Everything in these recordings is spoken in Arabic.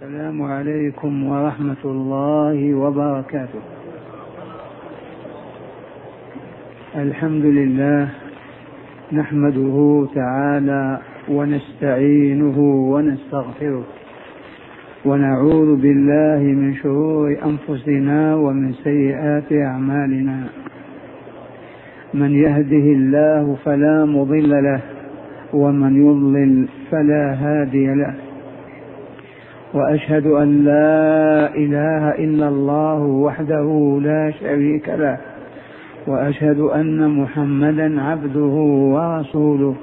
السلام عليكم ورحمة الله وبركاته. الحمد لله نحمده تعالى ونستعينه ونستغفره ونعوذ بالله من شرور أنفسنا ومن سيئات أعمالنا. من يهده الله فلا مضل له ومن يضلل فلا هادي له، وأشهد أن لا إله إلا الله وحده لا شريك له، وأشهد أن محمدا عبده ورسوله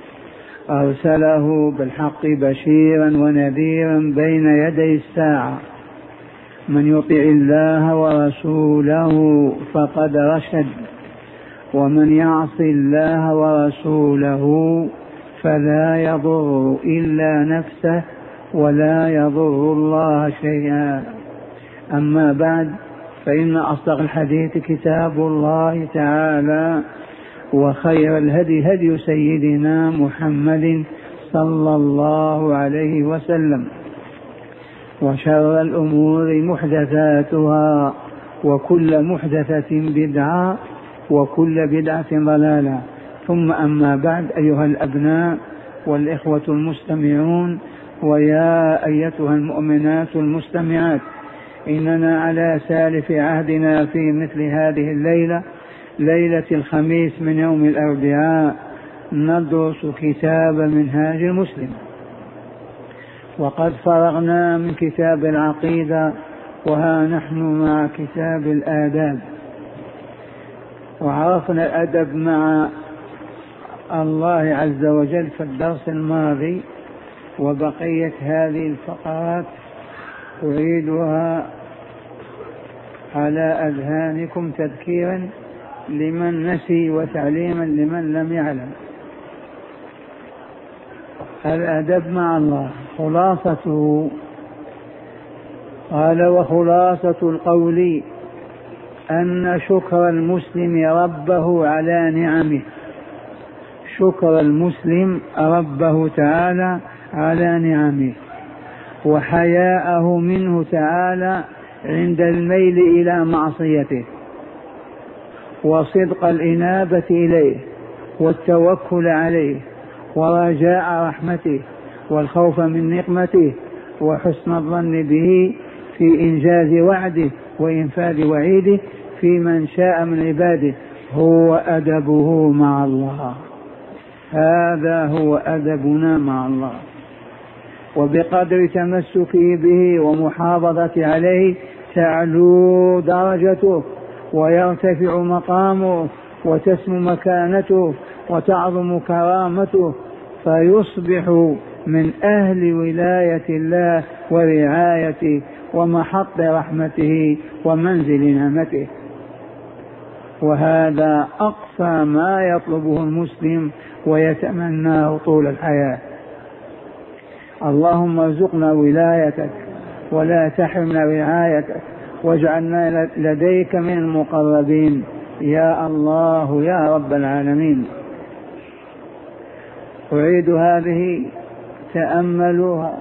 أرسله بالحق بشيرا ونذيرا بين يدي الساعة. من يطع الله ورسوله فقد رشد، ومن يعص الله ورسوله فلا يضر إلا نفسه ولا يضر الله شيئا. أما بعد، فإن أصدق الحديث كتاب الله تعالى، وخير الهدي هدي سيدنا محمد صلى الله عليه وسلم، وشر الأمور محدثاتها، وكل محدثة بدعة، وكل بدعة ضلالة. ثم أما بعد، أيها الأبناء والإخوة المستمعون، ويا أيتها المؤمنات المستمعات، إننا على سالف عهدنا في مثل هذه الليلة، ليلة الخميس من يوم الأربعاء، ندرس كتاب منهاج المسلم. وقد فرغنا من كتاب العقيدة، وها نحن مع كتاب الآداب. وعرفنا الأدب مع الله عز وجل في الدرس الماضي، وبقية هذه الفقرات أعيدها على أذهانكم تذكيرا لمن نسي وتعليما لمن لم يعلم. الأدب مع الله خلاصته، قال: وخلاصة القول أن شكر المسلم ربه على نعمه. شكر المسلم ربه تعالى على نعمه، وحياءه منه تعالى عند الميل إلى معصيته، وصدق الإنابة إليه، والتوكل عليه، ورجاء رحمته، والخوف من نقمته، وحسن الظن به في إنجاز وعده وإنفاذ وعيده في من شاء من عباده. هو أدبه مع الله. هذا هو أدبنا مع الله. وبقدر تمسكه به ومحافظة عليه تعلو درجته، ويرتفع مقامه، وتسمو مكانته، وتعظم كرامته، فيصبح من أهل ولاية الله ورعايته ومحط رحمته ومنزل نعمته. وهذا أقصى ما يطلبه المسلم ويتمناه طول الحياة. اللهم ارزقنا ولايتك، ولا تحرمنا رعايتك، واجعلنا لديك من المقربين يا الله يا رب العالمين. أعيد هذه، تأملوها.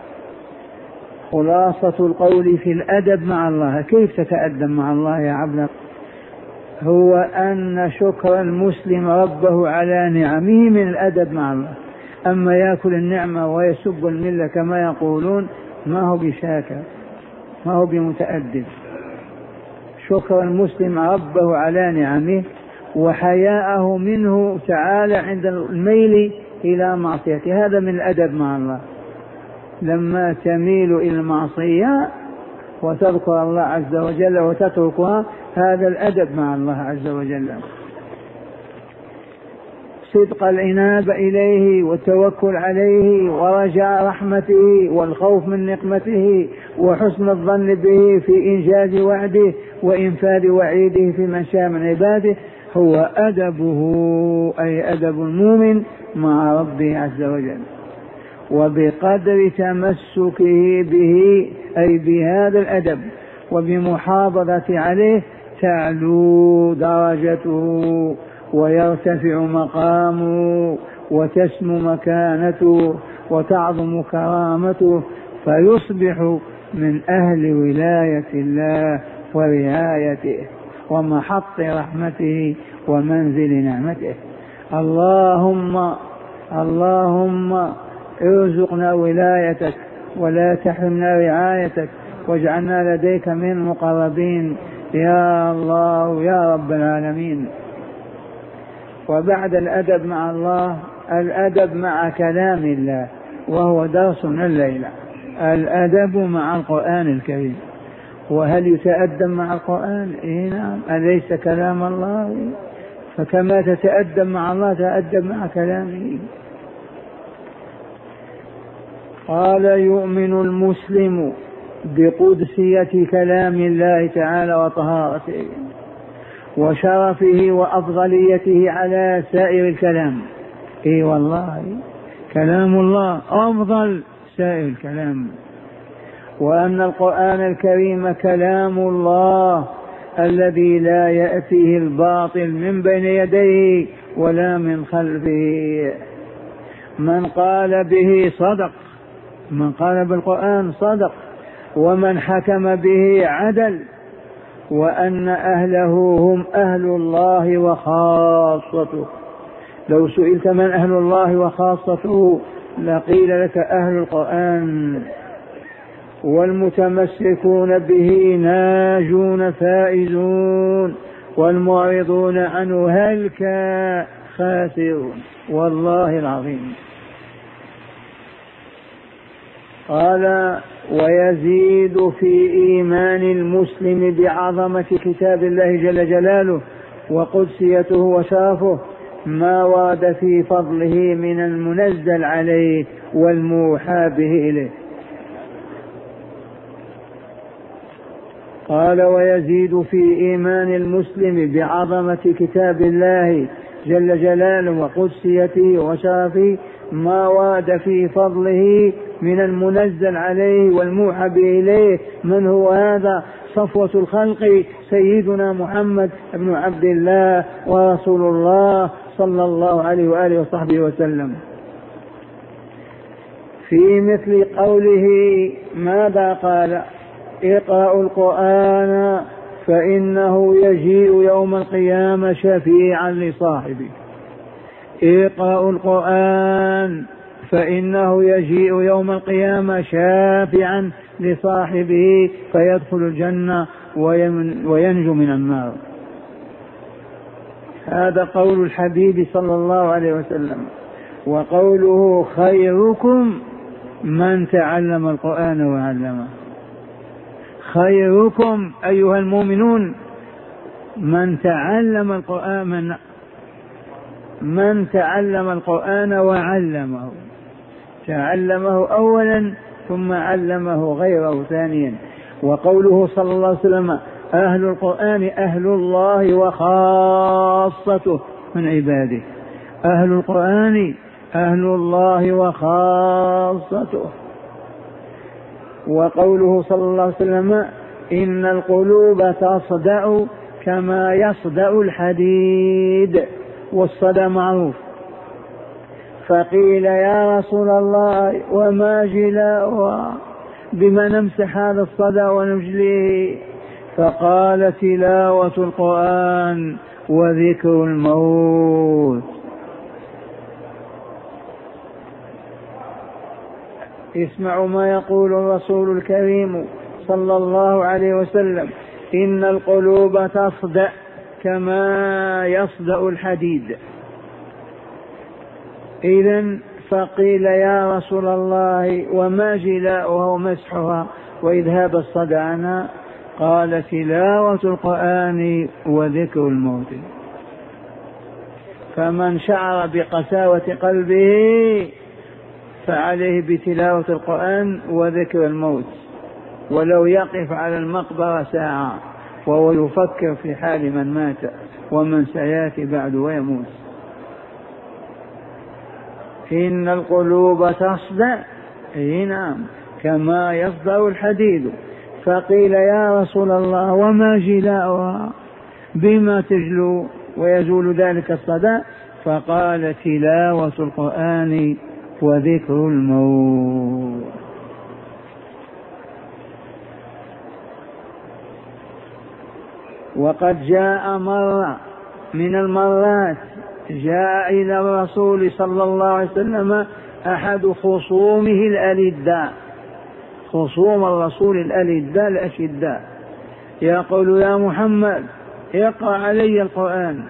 خلاصة القول في الأدب مع الله. كيف تتأدب مع الله يا عبد؟ هو أن شكر المسلم ربه على نعمه من الأدب مع الله. أما يأكل النعمة ويسب الملة كما يقولون، ما هو بشاكر، ما هو بمتأدب. شكر المسلم ربه على نعمه، وحياءه منه تعالى عند الميل إلى معصيته. هذا من الأدب مع الله. لما تميل إلى المعصية وتذكر الله عز وجل وتتركها، هذا الأدب مع الله عز وجل. صدق العناب إليه، والتوكل عليه، ورجاء رحمته، والخوف من نقمته، وحسن الظن به في إنجاز وعده وإنفاذ وعيده في من شاء من عباده. هو أدبه، أي أدب المؤمن مع ربه عز وجل. وبقدر تمسكه به، أي بهذا الأدب، وبمحافظة عليه، تعلو درجته، ويرتفع مقامه، وتسمو مكانته، وتعظم كرامته، فيصبح من أهل ولاية الله ورعايته ومحط رحمته ومنزل نعمته. اللهم ارزقنا ولايتك ولا تحرمنا رعايتك واجعلنا لديك من المقربين يا الله يا رب العالمين. وبعد الأدب مع الله الأدب مع كلام الله، وهو درسنا الليلة، الأدب مع القرآن الكريم. وهل يتأدب مع القرآن؟ نعم، أليس كلام الله؟ فكما تتأدب مع الله تأدب مع كلامه. قال يؤمن المسلم بقدسية كلام الله تعالى وطهارته وشرفه وأفضليته على سائر الكلام. والله كلام الله أفضل سائر الكلام، وأن القرآن الكريم كلام الله الذي لا يأتيه الباطل من بين يديه ولا من خلفه. من قال به صدق، من قال بالقرآن صدق، ومن حكم به عدل، وأن أهله هم أهل الله وخاصته. لو سئلت من أهل الله وخاصته لقيل لك أهل القرآن. والمتمسكون به ناجون فائزون، والمعرضون عنه هلك خاسرون، والله العظيم. قال ويزيد في إيمان المسلم بعظمة كتاب الله جل جلاله وقدسيته وشرفه ما ورد في فضله من المنزل عليه والموحى به إليه. قال ويزيد في إيمان المسلم بعظمة كتاب الله جل جلاله وقدسيته وشرفه ما ورد في فضله من المنزل عليه والموحى به إليه. من هو هذا؟ صفوة الخلق سيدنا محمد بن عبد الله ورسول الله صلى الله عليه وآله وصحبه وسلم. في مثل قوله ماذا قال؟ اقرأوا القرآن فإنه يجيء يوم القيامة شفيعا لصاحبه. اقرأوا القرآن فإنه يجيء يوم القيامة شافعا لصاحبه فيدخل الجنة وينجو من النار. هذا قول الحبيب صلى الله عليه وسلم. وقوله خيركم من تعلم القرآن وعلمه. خيركم أيها المؤمنون من تعلم القرآن، من تعلم القرآن وعلمه. تعلمه أولا ثم علمه غيره ثانيا. وقوله صلى الله عليه وسلم أهل القرآن أهل الله وخاصته من عباده. أهل القرآن أهل الله وخاصته. وقوله صلى الله عليه وسلم إن القلوب تصدأ كما يصدأ الحديد، والصدى معروف. فقيل يا رسول الله وما جلاؤها؟ بما نمسح هذا الصدى ونجليه؟ فقال تلاوة القرآن وذكر الموت. اسمعوا ما يقول الرسول الكريم صلى الله عليه وسلم إن القلوب تصدأ كما يصدأ الحديد. إذن فقيل يا رسول الله وما جلاؤها ومسحها وإذهاب الصدى عنها؟ قال تلاوة القرآن وذكر الموت. فمن شعر بقساوة قلبه فعليه بتلاوة القرآن وذكر الموت، ولو يقف على المقبرة ساعة وهو يفكر في حال من مات ومن سيأتي بعد ويموت. إن القلوب تصدأ، نعم، كما يصدأ الحديد. فقيل يا رسول الله وما جلاؤها؟ بما تجلو ويزول ذلك الصدى؟ فقال تلاوة القرآن وذكر الموت. وقد جاء مرة من المرات جاء إلى الرسول صلى الله عليه وسلم أحد خصومه الألداء، خصوم الرسول الألداء الأشداء، يقول: يا محمد اقرأ علي القرآن.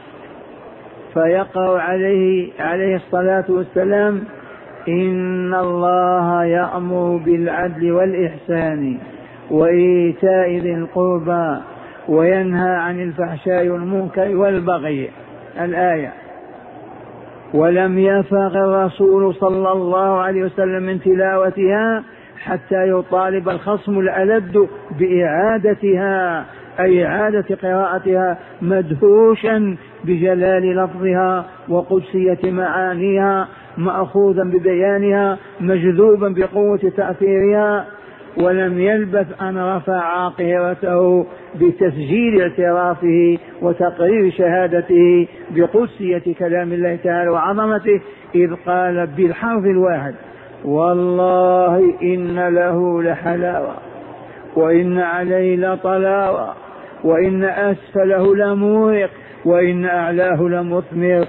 فيقرأ عليه الصلاة والسلام: إن الله يأمر بالعدل والإحسان وإيتاء ذي القربى وينهى عن الفحشاء والمنكر والبغي، الآية. ولم يفرغ الرسول صلى الله عليه وسلم من تلاوتها حتى يطالب الخصم الألد بإعادتها، أي إعادة قراءتها، مدهوشا بجلال لفظها وقدسية معانيها، مأخوذا ببيانها، مجذوبا بقوة تأثيرها. ولم يلبث أن رفع عاقبته بتسجيل اعترافه وتقرير شهادته بقدسية كلام الله تعالى وعظمته، إذ قال بالحرف الواحد: والله إن له لحلاوة وإن عليه لطلاوة وإن أسفله لمورق وإن أعلاه لمثمر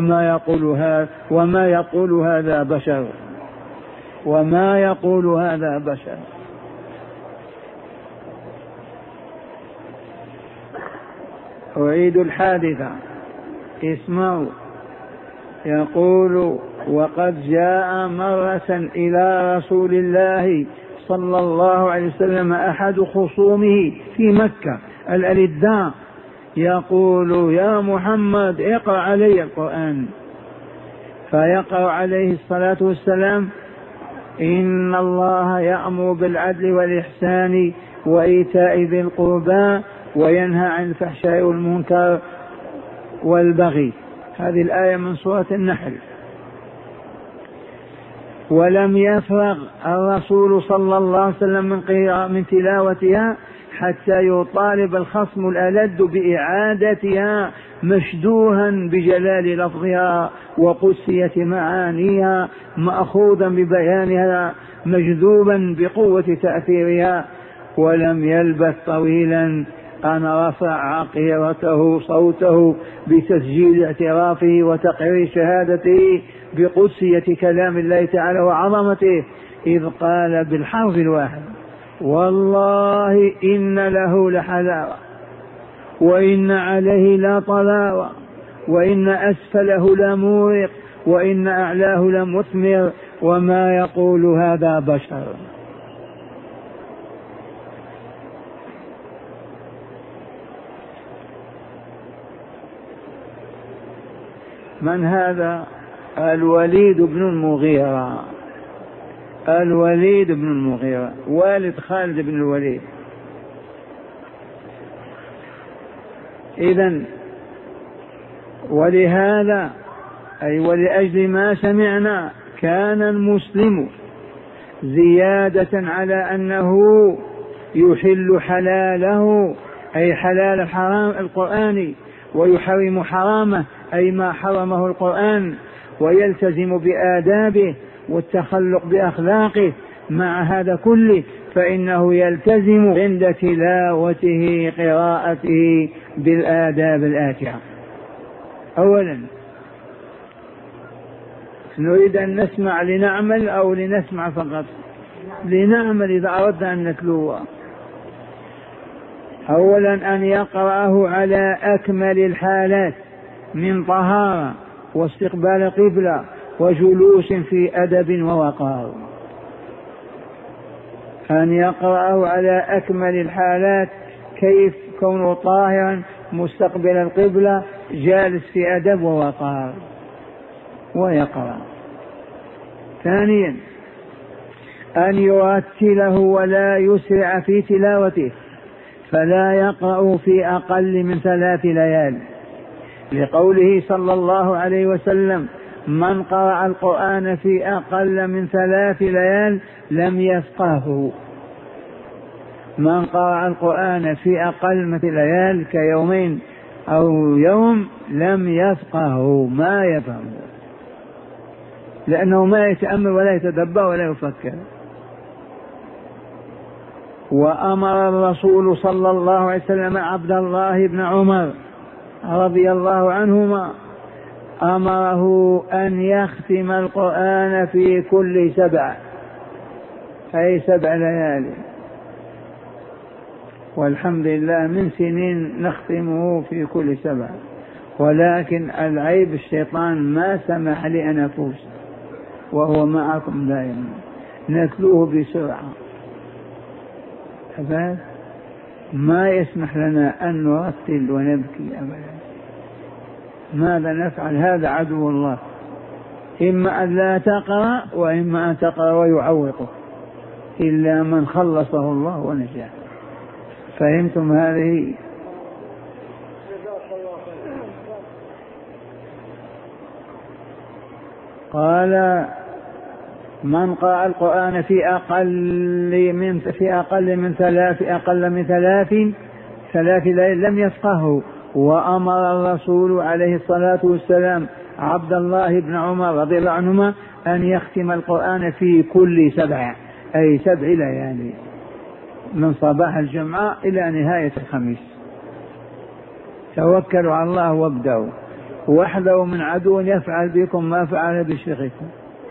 وما يقول هذا بشر، وما يقول هذا بشر. أعيد الحادثة، اسمعوا. يقول: وقد جاء مرة إلى رسول الله صلى الله عليه وسلم أحد خصومه في مكة الألداء، يقول: يا محمد اقرأ علي القرآن. فيقرأ عليه الصلاة والسلام: إن الله يأمر بالعدل والإحسان وإيتاء ذي القربى وينهى عن الفحشاء والمنكر والبغي. هذه الآية من سورة النحل. ولم يفرغ الرسول صلى الله عليه وسلم من تلاوتها حتى يطالب الخصم الألد بإعادتها، مشدوها بجلال لفظها وقدسية معانيها، مأخوذا ببيانها، مجذوبا بقوة تأثيرها. ولم يلبث طويلا أن رفع عقيرته صوته بتسجيل اعترافه وتقرير شهادته بقدسية كلام الله تعالى وعظمته، إذ قال بالحرف الواحد: والله إن له لحلاوة وإن عليه لطلاوة وإن أسفله لمورق وإن أعلاه لمثمر وما يقول هذا بشر. من هذا؟ الوليد بن المغيرة، الوليد بن المغيرة والد خالد بن الوليد. إذن ولهذا أي ولأجل ما سمعنا كان المسلم زيادة على أنه يحل حلاله أي حلال الحرام القرآني ويحرم حرامه أي ما حرمه القرآن، ويلتزم بآدابه والتخلق بأخلاقه. مع هذا كله فإنه يلتزم عند تلاوته قراءته بالآداب الآتية. أولا نريد أن نسمع لنعمل أو لنسمع فقط؟ لنعمل إذا أردنا أن نتلوه. أولا أن يقرأه على أكمل الحالات من طهارة واستقبال قبلة وجلوس في أدب ووقار، أن يقرأه على أكمل الحالات، كيف؟ كونه طاهرا مستقبل القبلة جالس في أدب ووقار ويقرأ. ثانيا أن يرتله ولا يسرع في تلاوته، فلا يقرأ في أقل من 3 ليال، لقوله صلى الله عليه وسلم: من قرأ القرآن في أقل من 3 ليال لم يفقهه. من قرأ القرآن في أقل من 3 ليال كيومين أو يوم لم يفقهه، ما يفهمه، لأنه ما يتأمل ولا يتدبر ولا يفكر. وأمر الرسول صلى الله عليه وسلم عبد الله بن عمر رضي الله عنهما، أمره أن يختم القرآن في كل 7، أي 7 ليالي. والحمد لله من سنين نختمه في كل 7، ولكن العيب الشيطان ما سمح لأن أفوز، وهو معكم دائما، نتلوه بسرعة، ما يسمح لنا أن نرتل ونبكي أبدا. ماذا نفعل؟ هذا عدو الله، إما أن لا تقرأ وإما أن تقرأ ويعوقه، إلا من خلصه الله ونجاه. فهمتم هذه؟ قال من قرأ القرآن في أقل من 3 ليال لم يفقهه. وأمر الرسول عليه الصلاة والسلام عبد الله بن عمر رضي الله عنهما أن يختم القرآن في كل 7، أي 7 ليالي، من صباح الجمعة إلى نهاية الخميس. توكلوا على الله وابدأوا، واحذروا من عدو يفعل بكم ما فعل بشيخكم.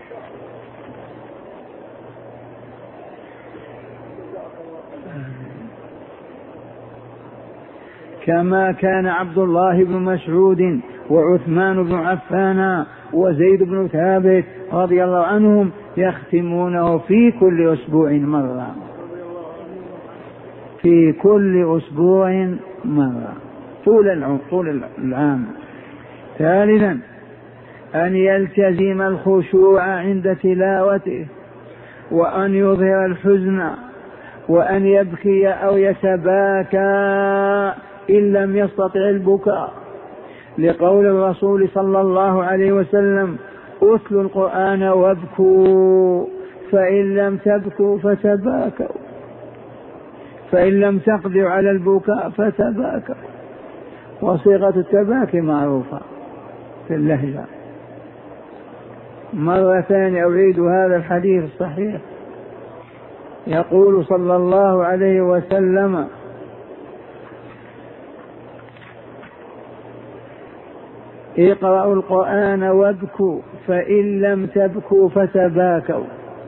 كما كان عبد الله بن مسعود وعثمان بن عفان وزيد بن ثابت رضي الله عنهم يختمونه في كل أسبوع مرة، في كل أسبوع مرة طول العام. ثالثا أن يلتزم الخشوع عند تلاوته، وأن يظهر الحزن، وأن يبكي أو يتباكى إن لم يستطع البكاء، لقول الرسول صلى الله عليه وسلم: أتلوا القرآن وابكوا، فإن لم تبكوا فتباكوا، فإن لم تقدروا على البكاء فتباكوا. وصيغة التباكي معروفة في اللهجة. مرة ثانية أعيد هذا الحديث الصحيح، يقول صلى الله عليه وسلم: اقرأوا القرآن وابكوا، فإن لم تبكوا فتباكوا.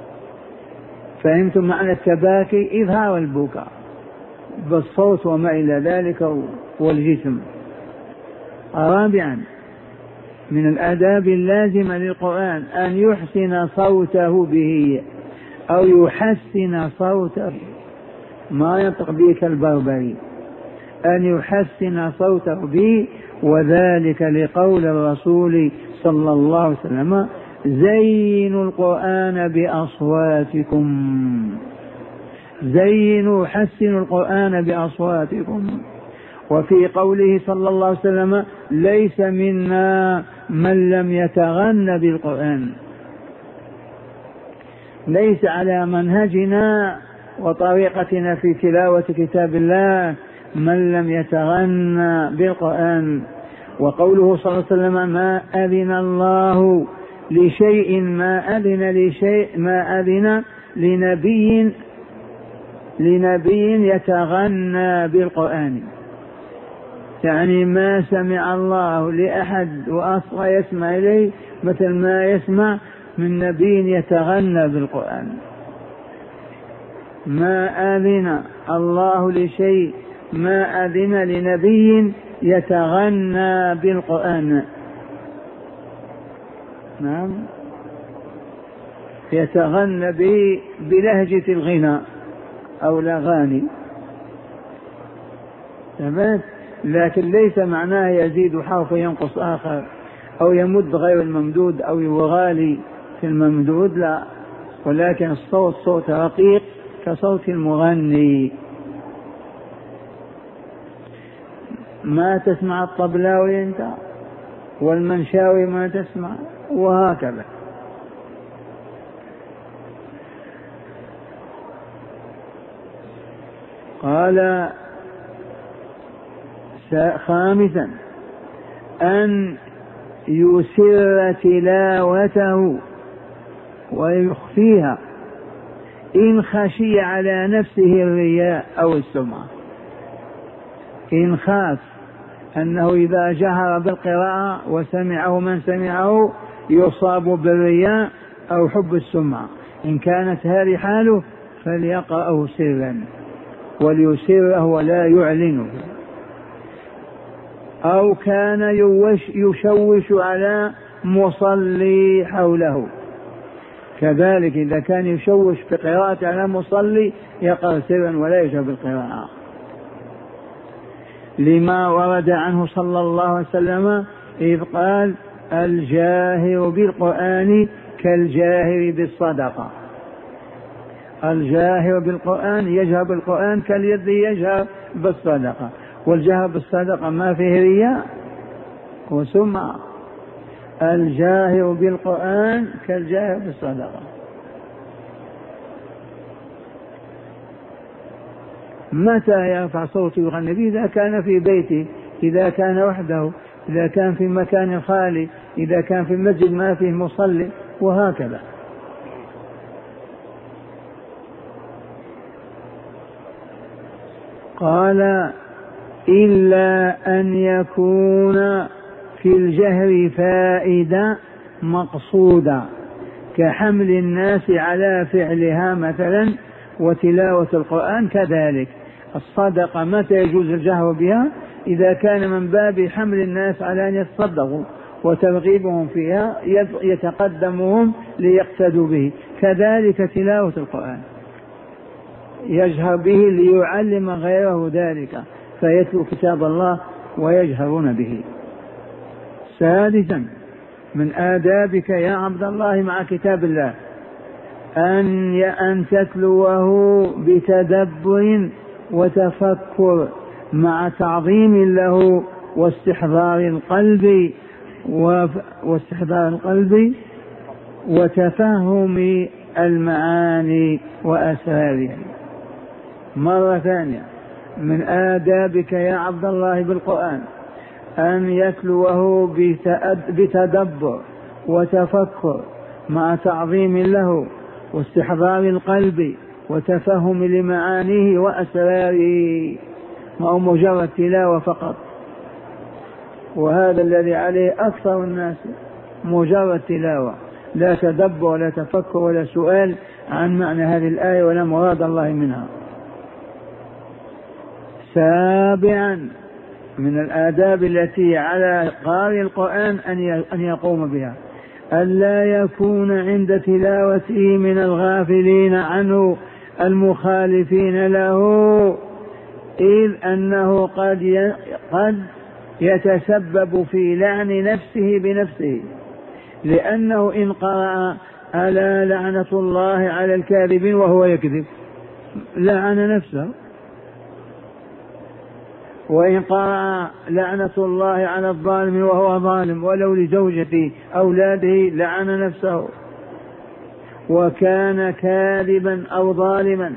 فهمتم معنى التباكي؟ إظهار البكاء بالصوت وما إلى ذلك والجسم. رابعا من الآداب اللازمة للقرآن أن يحسن صوته به، أو يحسن صوته، ما ينطق به كالبربري، أن يحسن صوته به، وذلك لقول الرسول صلى الله عليه وسلم: زينوا القرآن بأصواتكم، زينوا حسنوا القرآن بأصواتكم. وفي قوله صلى الله عليه وسلم: ليس منا من لم يتغن بالقرآن، ليس على منهجنا وطريقتنا في تلاوة كتاب الله من لم يتغنى بالقرآن. وقوله صلى الله عليه وسلم: ما أذن الله لشيء، ما أذن لنبي يتغنى بالقرآن، يعني ما سمع الله لأحد وأصغى يسمع إليه مثل ما يسمع من نبي يتغنى بالقرآن. ما أذن الله لشيء، ما أذن لنبي يتغنى بالقرآن. نعم، يتغنى به بلهجة الغناء أو الأغاني، لكن ليس معناه يزيد حرف ينقص آخر، أو يمد غير الممدود، أو يغالي في الممدود، لا، ولكن الصوت صوت رقيق كصوت المغني. ما تسمع الطبلاوي أنت، والمنشاوي ما تسمع، وهكذا. قال: خامسا أن يسر تلاوته ويخفيها، إن خشي على نفسه الرياء أو السمعة، إن خاف أنه إذا جهر بالقراءة وسمعه من سمعه يصاب بالرياء أو حب السمعة، إن كانت هذه حاله فليقرأه سرا وليسره ولا يعلنه. أو كان يشوش على مصلي حوله، كذلك إذا كان يشوش بقراءة على مصلي يقرأ سرا ولا يجهر بالقراءة، لما ورد عنه صلى الله عليه وسلم إذ قال الجاهر بالقرآن كالجاهر بالصدقة. الجاهر بالقرآن يجهر بالقرآن كالذي يجهر بالصدقة، والجهر بالصدقة ما فيه رياء وسمعة. الجاهر بالقرآن كالجاهر بالصدقة. متى يرفع صوته ويغني؟ إذا كان في بيته، إذا كان وحده، إذا كان في مكان خالي، إذا كان في المسجد ما فيه مصلي، وهكذا. قال إلا أن يكون في الجهر فائدة مقصودة كحمل الناس على فعلها مثلا، وتلاوة القرآن كذلك. الصدقة متى يجوز الجهر بها؟ إذا كان من باب حمل الناس على أن يتصدقوا وترغيبهم فيها يتقدمهم ليقتدوا به. كذلك تلاوة القرآن يجهر به ليعلم غيره ذلك فيتلو كتاب الله ويجهرون به. سادسا من آدابك يا عبد الله مع كتاب الله أن تتلوه بتدبر وتفكر مع تعظيم له واستحضار القلب وتفهم المعاني وأسرارها. مرة ثانية من آدابك يا عبد الله بالقرآن أن يتلوه بتدبر وتفكر مع تعظيم له واستحضار القلب وتفهم لمعانيه وأسراره، ما هو مجرد تلاوة فقط. وهذا الذي عليه أكثر الناس، مجرد تلاوة، لا تدبر ولا تفكر ولا سؤال عن معنى هذه الآية ولا مراد الله منها. سابعا من الآداب التي على قارئ القرآن أن يقوم بها ألا يكون عند تلاوته من الغافلين عنه المخالفين له، إذ أنه قد يتسبب في لعن نفسه بنفسه، لأنه إن قرأ ألا لعنة الله على الكاذبين وهو يكذب لعن نفسه، وإن قرأ لعنة الله على الظالم وهو ظالم ولو لزوجته أولاده لعن نفسه وكان كاذبا أو ظالما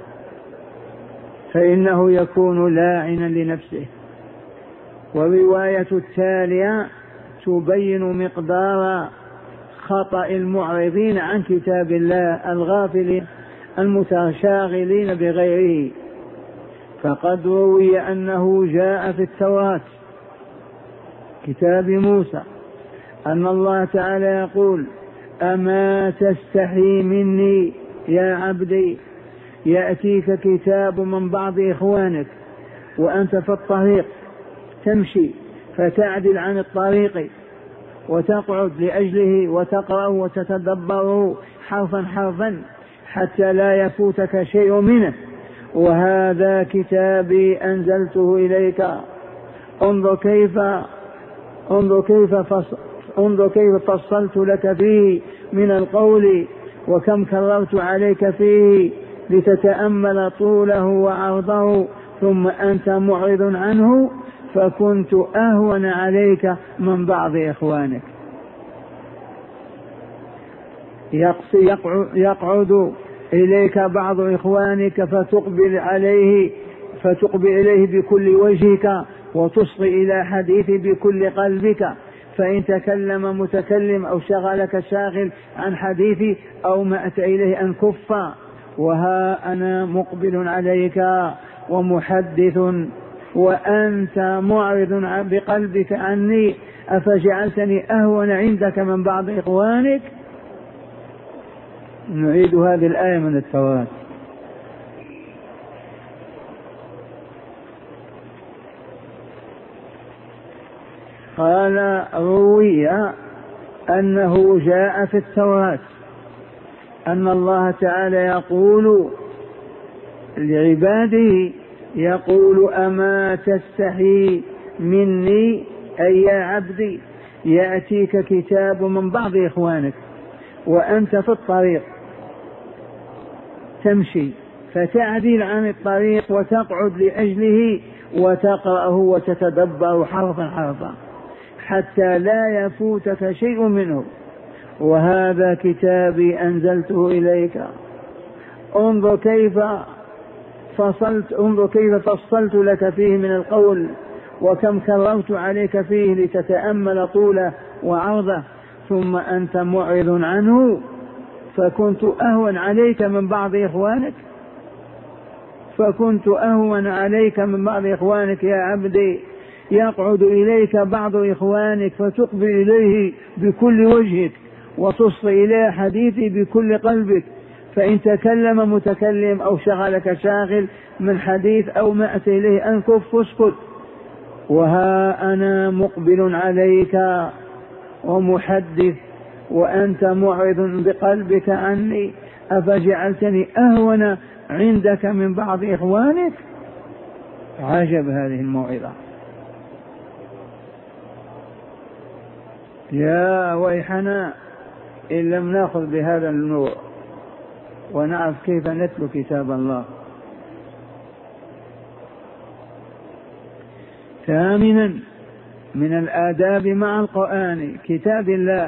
فإنه يكون لاعنا لنفسه. والرواية التالية تبين مقدار خطأ المعرضين عن كتاب الله الغافلين المتشاغلين بغيره. فقد روي أنه جاء في التوراة كتاب موسى أن الله تعالى يقول أما تستحي مني يا عبدي، يأتيك كتاب من بعض إخوانك وأنت في الطريق تمشي فتعدل عن الطريق وتقعد لأجله وتقرأ وتتدبره حرفا حرفا حتى لا يفوتك شيء منه، وهذا كتابي أنزلته إليك، انظر كيف فصلت لك فيه من القول وكم كررت عليك فيه لتتأمل طوله وعرضه، ثم أنت معرض عنه فكنت أهون عليك من بعض إخوانك. يقعد إليك بعض إخوانك فتقبل إليه بكل وجهك وتصغي إلى حديثه بكل قلبك، فإن تكلم متكلم أو شغلك شاغل عن حديثه أو مأت إليه أن كف وها أنا مقبل عليك ومحدث وأنت معرض بقلبك عني، أفجعلتني أهون عندك من بعض إخوانك. نعيد هذه الآية من التوراة. قال روي أنه جاء في التوراة أن الله تعالى يقول لعباده، يقول أما تستحي مني أي يا عبدي، يأتيك كتاب من بعض إخوانك وأنت في الطريق تمشي فتعدل عن الطريق وتقعد لأجله وتقرأه وتتدبر حرفا حرفا حتى لا يفوتك شيء منه، وهذا كتابي أنزلته إليك. انظر كيف فصلت لك فيه من القول، وكم كررت عليك فيه لتتأمل طوله وعرضه، ثم أنت معرض عنه، فكنت أهون عليك من بعض إخوانك يا عبدي. يقعد إليك بعض إخوانك فتقبل إليه بكل وجهك وتصغي إليه حديثي بكل قلبك، فإن تكلم متكلم أو شغلك شاغل من حديث أو ما أتى إليه أنكف واسكت. وها أنا مقبل عليك ومحدث وأنت معرض بقلبك عني، أفجعلتني أهون عندك من بعض إخوانك. عجب هذه الموعظة. يا ويحنا إن لم نأخذ بهذا النور ونعرف كيف نتلو كتاب الله. ثامنا من الآداب مع القرآن كتاب الله،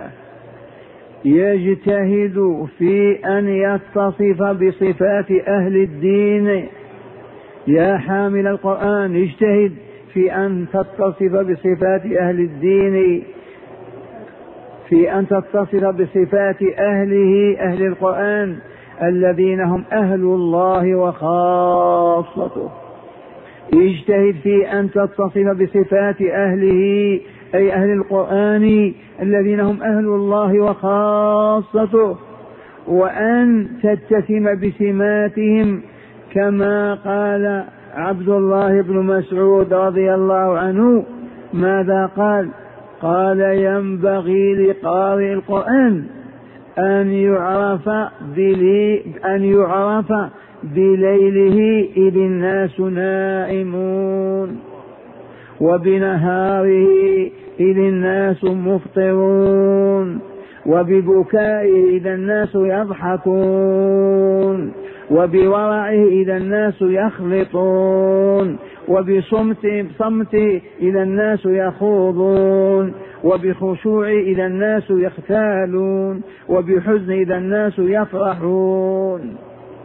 يجتهد في أن يتصف بصفات أهل الدين. يا حامل القرآن اجتهد في أن تتصف بصفات أهل الدين، في أن تتصف بصفات أهله، أهل القرآن الذين هم أهل الله وخاصته. اجتهد في أن تتصف بصفات أهله أي أهل القرآن الذين هم أهل الله وخاصته، وأن تتسم بسماتهم كما قال عبد الله بن مسعود رضي الله عنه. ماذا قال؟ قال ينبغي لقارئ القرآن أن يعرف بليله إذ الناس نائمون، وبنهاره إذ الناس مفطرون، وببكائه إذا الناس يضحكون، وبورعه إذا الناس يخلطون، وبصمته إذا الناس يخوضون، وبخشوع إذا الناس يختالون، وبحزن إذا الناس يفرحون.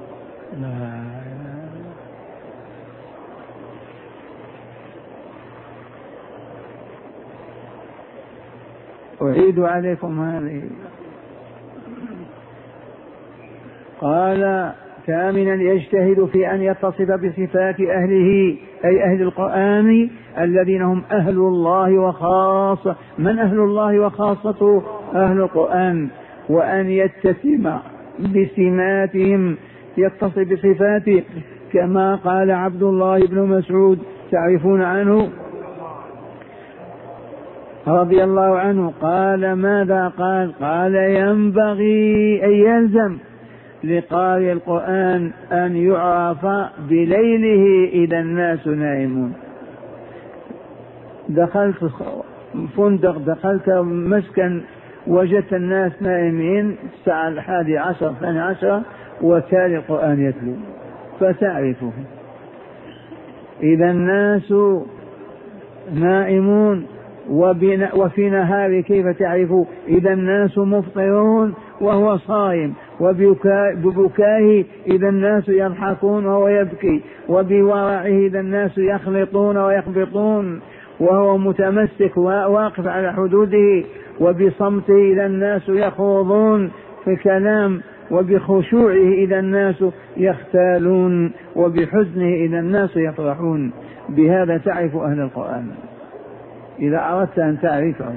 أعيد عليكم هذه. قال ثامنا يجتهد في أن يتصف بصفات أهله أي أهل القرآن الذين هم أهل الله وخاصة. من أهل الله وخاصته؟ أهل القرآن. وأن يتسم بسماتهم، يتصف بصفاته كما قال عبد الله بن مسعود تعرفون عنه رضي الله عنه. قال ماذا قال؟ قال ينبغي أن يلزم لقارئ القرآن أن يعرف بليله إذا الناس نائمون. دخلت فندق، دخلت مسكن، وجدت الناس نائمين الساعة 11 12 وتالي القرآن يتلو فتعرفه. إذا الناس نائمون. وفي نهار كيف تعرف؟ إذا الناس مفطرون وهو صائم، وببكائه إذا الناس يضحكون وهو يبكي، وبورعه إذا الناس يخلطون ويخبطون وهو متمسك واقف على حدوده، وبصمته إذا الناس يخوضون في كلام وبخشوعه إذا الناس يختالون، وبحزنه إذا الناس يفرحون. بهذا تعرف أهل القرآن إذا أردت أن تعرفه.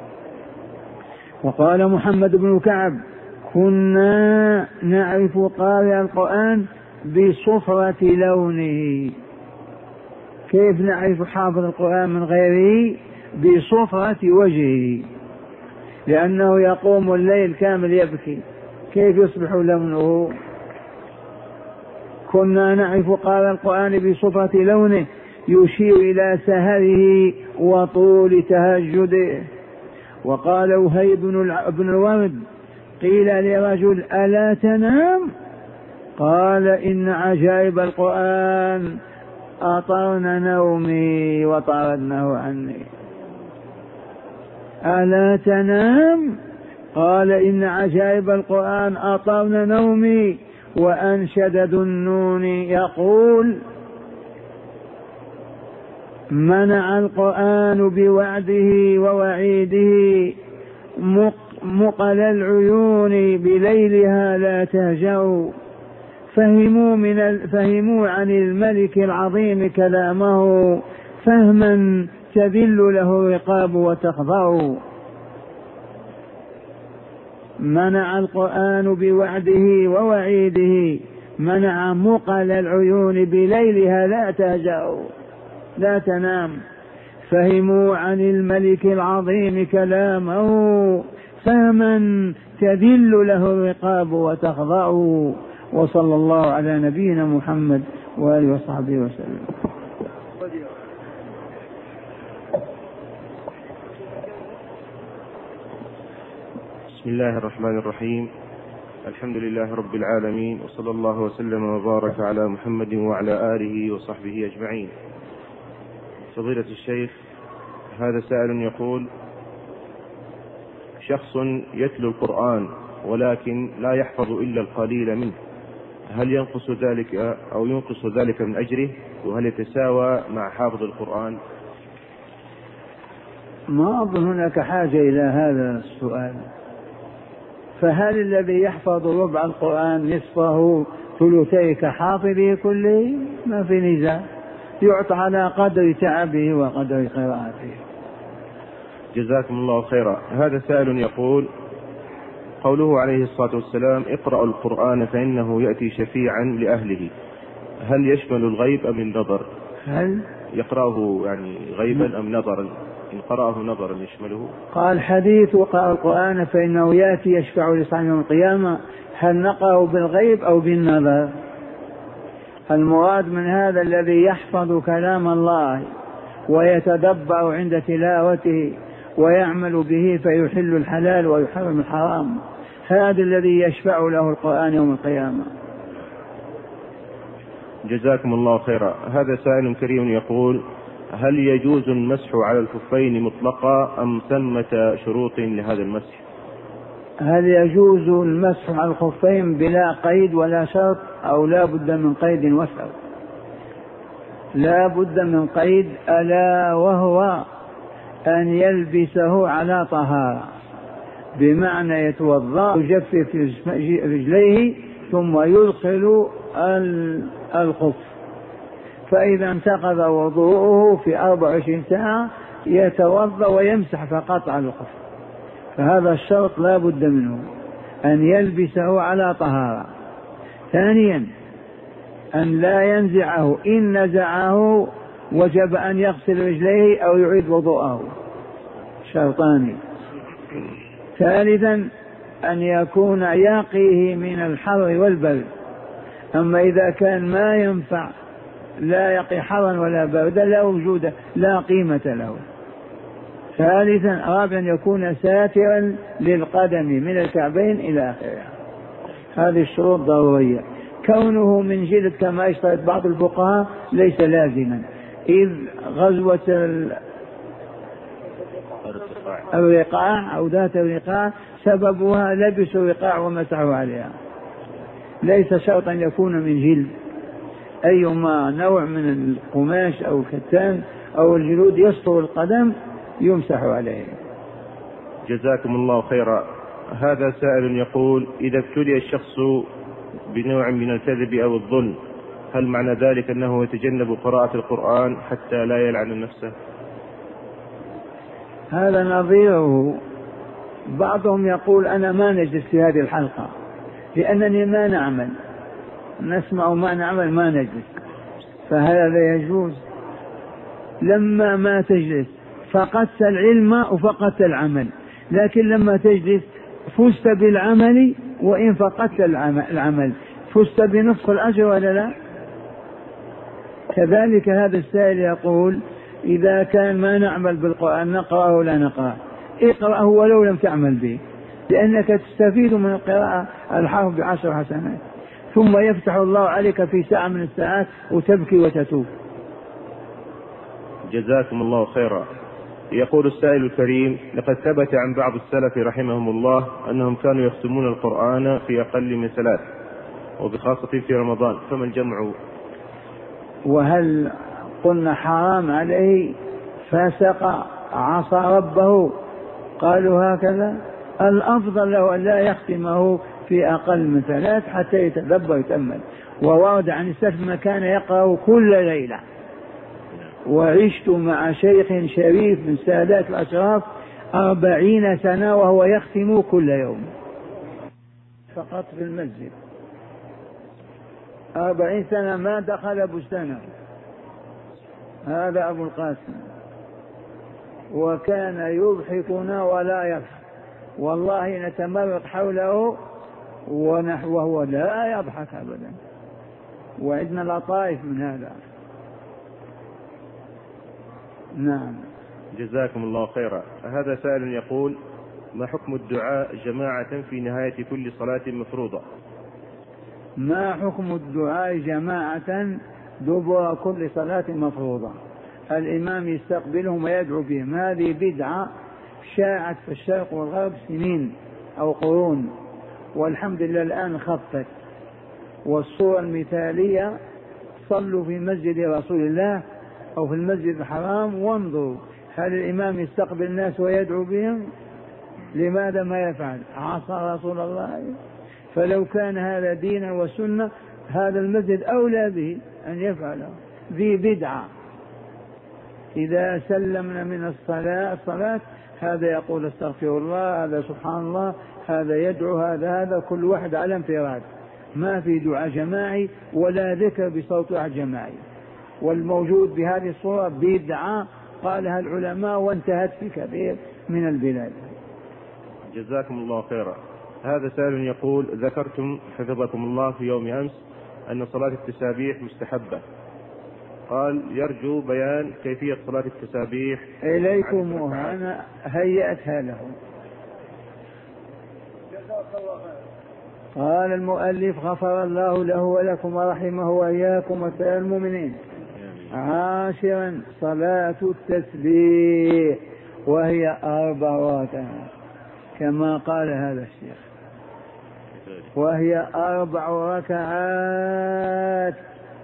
وقال محمد بن كعب: كنا نعرف قارئ القرآن بصفرة لونه. كيف نعرف حافظ القرآن من غيره؟ بصفرة وجهه، لأنه يقوم الليل كامل يبكي، كيف يصبح لونه؟ كنا نعرف قارئ القرآن بصفرة لونه يشير إلى سهره وطول تهجده. وقال وهيب بن الورد: قيل لرجل: ألا تنام؟ قال: إن عجائب القرآن أطرن نومي وطردناه عني. ألا تنام؟ قال: إن عجائب القرآن أطرن نومي. وأنشد ذو النون يقول: منع القرآن بوعده ووعيده مقل العيون بليلها لا تهجأ. فهموا عن الملك العظيم كلامه فهما تذل له الرقاب وتخضع. منع القرآن بوعده ووعيده، منع مقل العيون بليلها لا تهجأ، لا تنام. فهموا عن الملك العظيم كلامه فهما تذل له الرقاب وتخضع. وصلى الله على نبينا محمد وآله وصحبه وسلم. بسم الله الرحمن الرحيم. الحمد لله رب العالمين، وصلى الله وسلم وبارك على محمد وعلى آله وصحبه أجمعين. فضيلة الشيخ، هذا سائل يقول: شخص يتلو القرآن ولكن لا يحفظ إلا القليل منه، هل ينقص ذلك من أجره؟ وهل يتساوى مع حافظ القرآن؟ ما أظن هناك حاجة إلى هذا السؤال. فهل الذي يحفظ ربع القرآن نصفه ثلثيه كحافظه كله؟ ما في نزاع، يعطى على قدر تعبه وقدر قراءته. جزاكم الله خيرا. هذا سائل يقول: قوله عليه الصلاة والسلام: اقرأوا القرآن فإنه يأتي شفيعا لأهله، هل يشمل الغيب أم النظر؟ هل يقرأه يعني غيبا أم نظرا؟ إن قرأه نظرا يشمله؟ قال حديث: وقرأ القرآن فإنه يأتي يشفع لصاحبه يوم القيامة، هل نقرأه بالغيب أو بالنظر؟ المراد من هذا الذي يحفظ كلام الله ويتدبر عند تلاوته ويعمل به فيحل الحلال ويحرم الحرام، هذا الذي يشفع له القرآن يوم القيامة. جزاكم الله خيرا. هذا سائل كريم يقول: هل يجوز المسح على الخفين مطلقا أم ثمة شروط لهذا المسح؟ هل يجوز المسح على الخفين بلا قيد ولا شرط، أو لا بد من قيد وشرط؟ لا بد من قيد، ألا وهو أن يلبسه على طهارة، بمعنى يتوضأ يجفف رجليه ثم يدخل الخف، فإذا انتقض وضوءه في 24 ساعة يتوضأ ويمسح فقط على الخف. فهذا الشرط لا بد منه، أن يلبسه على طهارة. ثانيا أن لا ينزعه، إن نزعه وجب أن يغسل رجليه أو يعيد وضوءه، شرطان. ثالثا أن يكون يقيه من الحر والبرد، أما إذا كان ما ينفع لا يقي حرا ولا بردا لا وجود لا قيمة له. ثالثا رابعا يكون ساترا للقدم من الكعبين إلى آخره. هذه الشروط ضرورية. كونه من جلد كما يشترط بعض الفقهاء ليس لازما، إذ غزوة الرقاع أو ذات الرقاع سببها لبسوا الرقاع ومسحوا عليها، ليس شرطا يكون من جلد، أيما نوع من القماش أو الكتان أو الجلود يستر القدم يمسح عليه. جزاكم الله خيرا. هذا سائل يقول: إذا ابتلي الشخص بنوع من الكذب أو الظلم، هل معنى ذلك أنه يتجنب قراءة القرآن حتى لا يلعن نفسه؟ هذا نظيره. بعضهم يقول: أنا ما نجلس في هذه الحلقة لأنني ما نعمل، نسمع وما نعمل، ما نجلس، فهذا يجوز. لما ما تجلس فقدت العلم وفقدت العمل، لكن لما تجلس فزت بالعمل، وإن فقدت العمل فزت بنصف الأجر ولا لا؟ كذلك هذا السائل يقول: إذا كان ما نعمل بالقرآن نقرأه ولا نقرأه؟ اقرأه ولو لم تعمل به، لأنك تستفيد من القراءة الحرف ب10 حسنات، ثم يفتح الله عليك في ساعة من الساعات وتبكي وتتوب. جزاكم الله خيرا. يقول السائل الكريم: لقد ثبت عن بعض السلف رحمهم الله أنهم كانوا يختمون القرآن في أقل من 3، وبخاصة في رمضان، فما الجمع؟ وهل قلنا حرام عليه، فسق، عصى ربه؟ قالوا هكذا. الأفضل له أن لا يختمه في أقل من 3 حتى يتدبر ويتأمل. وورد عن السلف ما كان يقرأ كل ليلة. وعشت مع شيخ شريف من سادات الأشراف 40 سنة وهو يختم كل يوم فقط في المسجد. 40 سنة ما دخل بستانه. هذا أبو القاسم، وكان يضحكنا ولا يضحك، والله نتمرق حوله وهو لا يضحك أبدا، وعندنا لطائف من هذا. نعم. جزاكم الله خيرا. هذا سائل يقول: ما حكم الدعاء جماعة في نهاية كل صلاة مفروضة؟ ما حكم الدعاء جماعة دبر كل صلاة مفروضة؟ الإمام يستقبلهم ويدعو بهم. هذه بدعة شاعت في الشرق والغرب سنين أو قرون، والحمد لله الآن خفت. والصورة المثالية: صلوا في مسجد رسول الله أو في المسجد الحرام وانظروا هل الإمام يستقبل الناس ويدعو بهم؟ لماذا ما يفعل؟ عصى رسول الله. فلو كان هذا دينا وسنة هذا المسجد أولى به أن يفعله. ذي بدعة. إذا سلمنا من الصلاة هذا يقول استغفر الله، هذا سبحان الله، هذا يدعو، هذا كل واحد على انفراد، ما في دعاء جماعي ولا ذكر بصوت واحد جماعي. والموجود بهذه الصورة بدعة قالها العلماء وانتهت في كثير من البلاد. جزاكم الله خيرا. هذا سائل يقول: ذكرتم حفظكم الله في يوم أمس أن صلاة التسابيح مستحبة، قال يرجو بيان كيفية صلاة التسابيح. إليكم وأنا هيأتها لهم. قال المؤلف: غفر الله له ولكم ورحمه وإياكم وسائر المؤمنين. 10 صلاة التسبيح، وهي 4 ركعات كما قال هذا الشيخ، وهي 4 ركعات.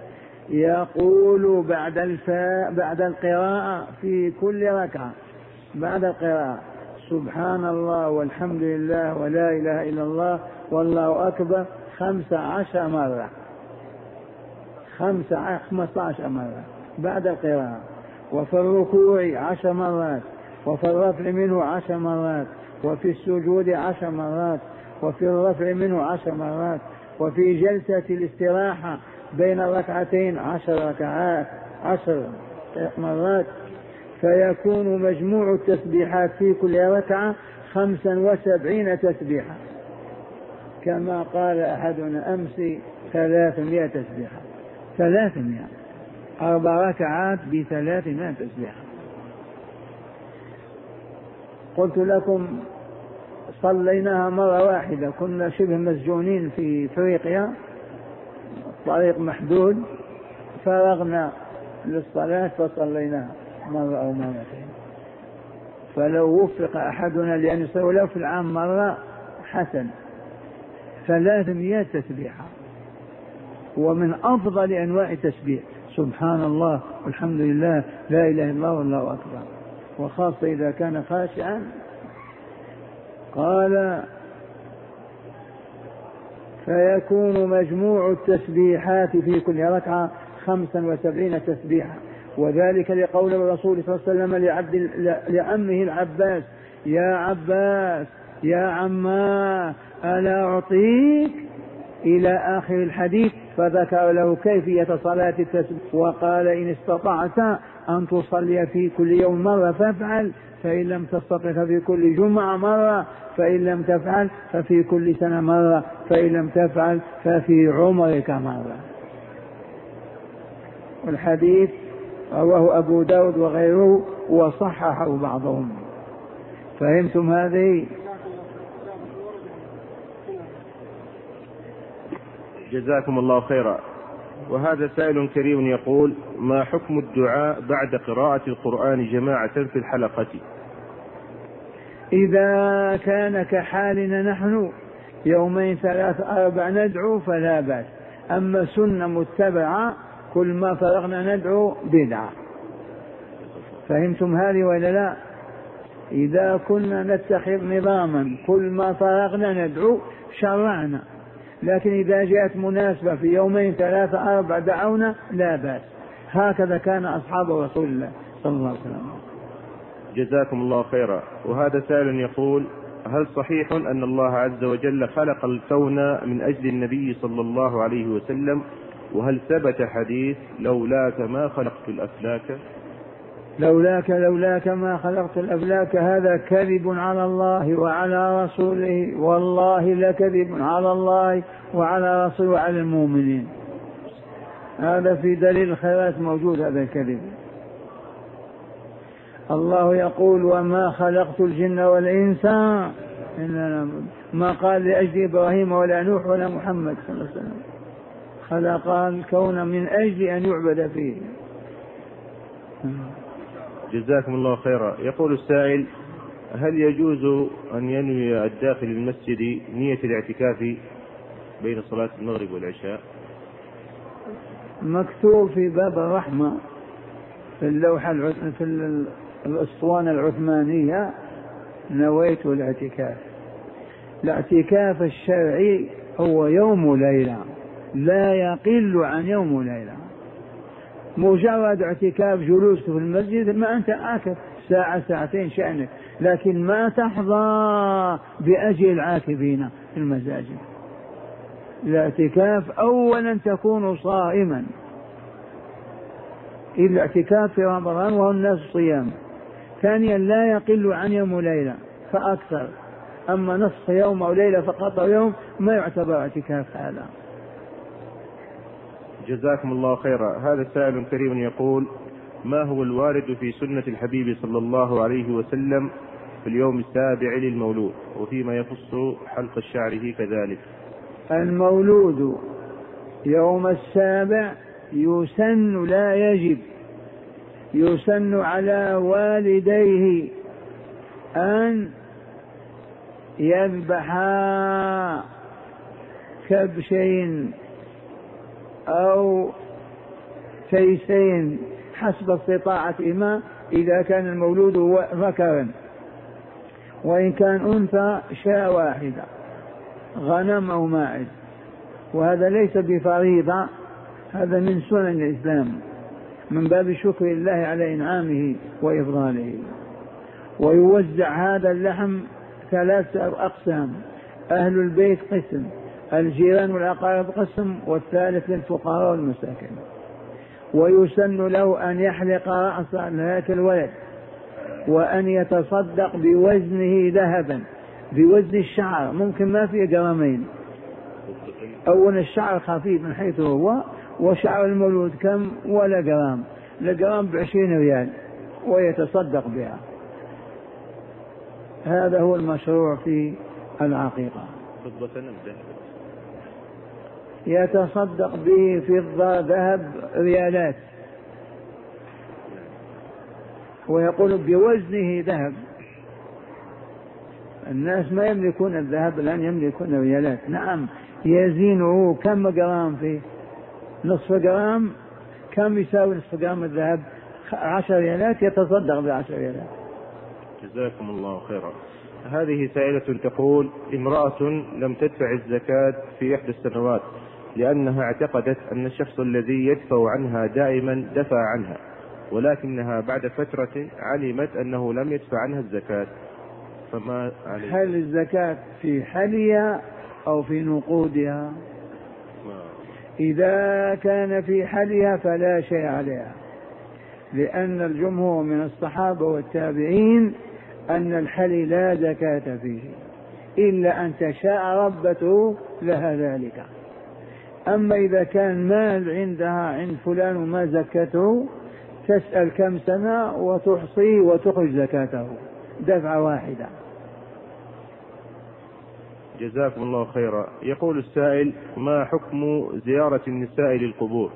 يقول بعد القراءة في كل ركعة بعد القراءة: سبحان الله والحمد لله ولا إله إلا الله والله أكبر 15 مرة، 15 مرة بعد القراءة. وفي الركوع 10 مرات، وفي الرفع منه 10 مرات، وفي السجود 10 مرات، وفي الرفع منه 10 مرات، وفي جلسة الاستراحة بين الركعتين 10 ركعات 10 مرات. فيكون مجموع التسبيحات في كل ركعة 75 تسبيحة، كما قال أحدنا أمس 300 تسبيحة. 300 4 ركعات ب300 تسبيحة. قلت لكم صليناها مرة واحدة، كنا شبه مسجونين في افريقيا، طريق محدود، فرغنا للصلاة فصليناها مرة أو مرتين. فلو وفق أحدنا لأن يصلي له في العام مرة حسن. 300 تسبيحة، ومن أفضل أنواع التسبيح سبحان الله والحمد لله لا إله إلا الله والله أكبر، وخاصة إذا كان خاشعا. قال فيكون مجموع التسبيحات في كل ركعة 75 تسبيحة. وذلك لقول الرسول صلى الله عليه وسلم لعمه العباس: يا عباس يا عما ألا أعطيك، إلى آخر الحديث. فذكر له كيفية صلاة التسبيح وقال: إن استطعت أن تصلي في كل يوم مرة فافعل، فإن لم تستطع ففي كل جمعة مرة، فإن لم تفعل ففي كل سنة مرة، فإن لم تفعل ففي عمرك مرة. والحديث رواه أبو داود وغيره وصححه بعضهم. فهمتم هذه؟ جزاكم الله خيرا. وهذا سائل كريم يقول: ما حكم الدعاء بعد قراءة القرآن جماعة في الحلقة؟ إذا كان كحالنا نحن 2 3 4 ندعو فلا بأس. أما سنة متبعة كل ما فرغنا ندعو بدعة. فهمتم هذه ولا لا؟ إذا كنا نتخذ نظاما كل ما فرغنا ندعو شرعنا، لكن إذا جاءت مناسبة في 2 3 4 دعونا لا بأس. هكذا كان أصحاب رسول الله صلى الله عليه وسلم. جزاكم الله خيرا. وهذا سائل يقول: هل صحيح أن الله عز وجل خلق الكون من أجل النبي صلى الله عليه وسلم؟ وهل ثبت حديث لولاك ما خلقت الأفلاك؟ لولاك ما خلقت الأفلاك، هذا كذب على الله وعلى رسوله، والله لكذب على الله وعلى رسوله وعلى المؤمنين. هذا في دليل الخيرات موجود هذا الكذب. الله يقول: وما خلقت الجن والإنس إلا ما قال لأجل إبراهيم ولا نوح ولا محمد صلى الله عليه وسلم. خلق الكون من أجل أن يعبد فيه. جزاكم الله خيرا. يقول السائل: هل يجوز أن ينوي الداخل المسجد نية الاعتكاف بين صلاة المغرب والعشاء؟ مكتوب في باب الرحمة في اللوحة في الأسطوانة العثمانية: نويت الاعتكاف. الاعتكاف الشرعي هو يوم وليلة، لا يقل عن يوم وليلة. مجرد اعتكاف جلوس في المسجد ما أنت عاكف ساعة ساعتين شأنك، لكن ما تحظى بأجر العاكفين في المساجد. الاعتكاف أولا تكون صائما، الاعتكاف في رمضان وهو الناس صيام. ثانيا لا يقل عن يوم وليلة فأكثر، أما نصف يوم أو ليلة فقط أو يوم ما يعتبر اعتكاف هذا. جزاكم الله خيرا. هذا سائل كريم يقول: ما هو الوارد في سنة الحبيب صلى الله عليه وسلم في اليوم السابع للمولود وفيما يخص حلق الشعر كذلك؟ المولود يوم السابع يسن لا يجب، يسن على والديه أن يذبحا كبشين أو تيسين حسب استطاعتهما إذا كان المولود ذكرا، وإن كان أنثى شاة واحدة، غنم أو ماعز. وهذا ليس بفريضة، هذا من سنن الإسلام من باب شكر الله على إنعامه وإفضاله. ويوزع هذا اللحم 3 أقسام: أهل البيت قسم، الجيران والأقارب قسم، والثالث للفقراء والمساكين. ويسن له أن يحلق رأس ذاك الولد وأن يتصدق بوزنه ذهبا، بوزن الشعر، ممكن ما فيه جرامين. أولا الشعر خفيف من حيث هو، وشعر المولود كم؟ ولا جرام، الجرام ب20 ريال ويتصدق بها. هذا هو المشروع في العقيقة. يتصدق به فضة ذهب ريالات، ويقول بوزنه ذهب. الناس ما يملكون الذهب الآن، يملكون ريالات. نعم يزينه كم جرام فيه؟ نصف جرام. كم يساوي نصف جرام الذهب؟ 10 ريالات، يتصدق ب10 ريالات. جزاكم الله خيرا. هذه سائلة تقول: امرأة لم تدفع الزكاة في إحدى السنوات لأنها اعتقدت أن الشخص الذي يدفع عنها دائما دفع عنها، ولكنها بعد فترة علمت أنه لم يدفع عنها الزكاة، فما عليه؟ هل الزكاة في حليها أو في نقودها؟ إذا كان في حليها فلا شيء عليها، لأن الجمهور من الصحابة والتابعين أن الحلي لا زكاة فيه إلا أن تشاء ربته لها ذلك. أما إذا كان مال عندها عند فلان وما زكته، تسأل كم سنة وتحصي وتخرج زكاته دفعة واحدة. جزاكم الله خيرا. يقول السائل: ما حكم زيارة النساء للقبور؟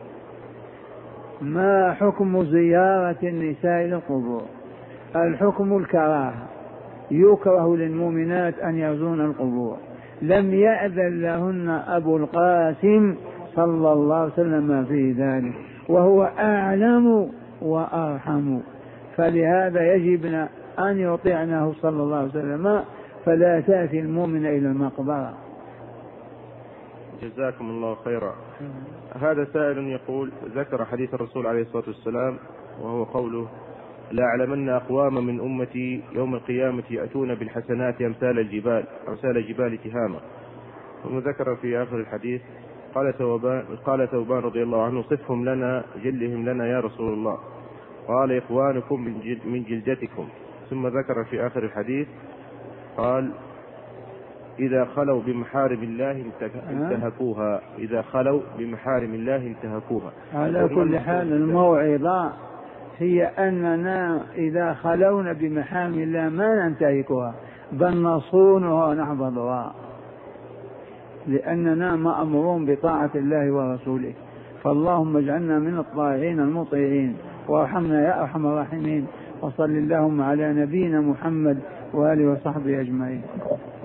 ما حكم زيارة النساء للقبور؟ الحكم الكراهة، يكره للمؤمنات أن يزورن القبور، لم يأذن لهن أبو القاسم صلى الله عليه وسلم في ذلك، وهو أعلم وأرحم، فلهذا يجب أن يطيعنه صلى الله عليه وسلم، فلا تأتي المؤمن إلى المقبرة. جزاكم الله خيرا. هذا سائل يقول: ذكر حديث الرسول عليه الصلاة والسلام وهو قوله: لا أعلمن أقوام من أمتي يوم القيامة يأتون بالحسنات أمثال جبال تهامة. ثم ذكر في آخر الحديث: قال ثوبان رضي الله عنه: صفهم لنا جلهم لنا يا رسول الله. قال: إخوانكم من جلدتكم. ثم ذكر في آخر الحديث قال: إذا خلوا بمحارم الله انتهكوها. إذا خلوا بمحارم الله انتهكوها. على كل حال الموعظة هي أننا إذا خلونا بمحارم الله ما ننتهكها، بل نصونها ونحفظها، لأننا مأمورون بطاعة الله ورسوله. فاللهم اجعلنا من الطائعين المطيعين، وارحمنا يا أرحم الراحمين. وصل اللهم على نبينا محمد وآله وصحبه أجمعين.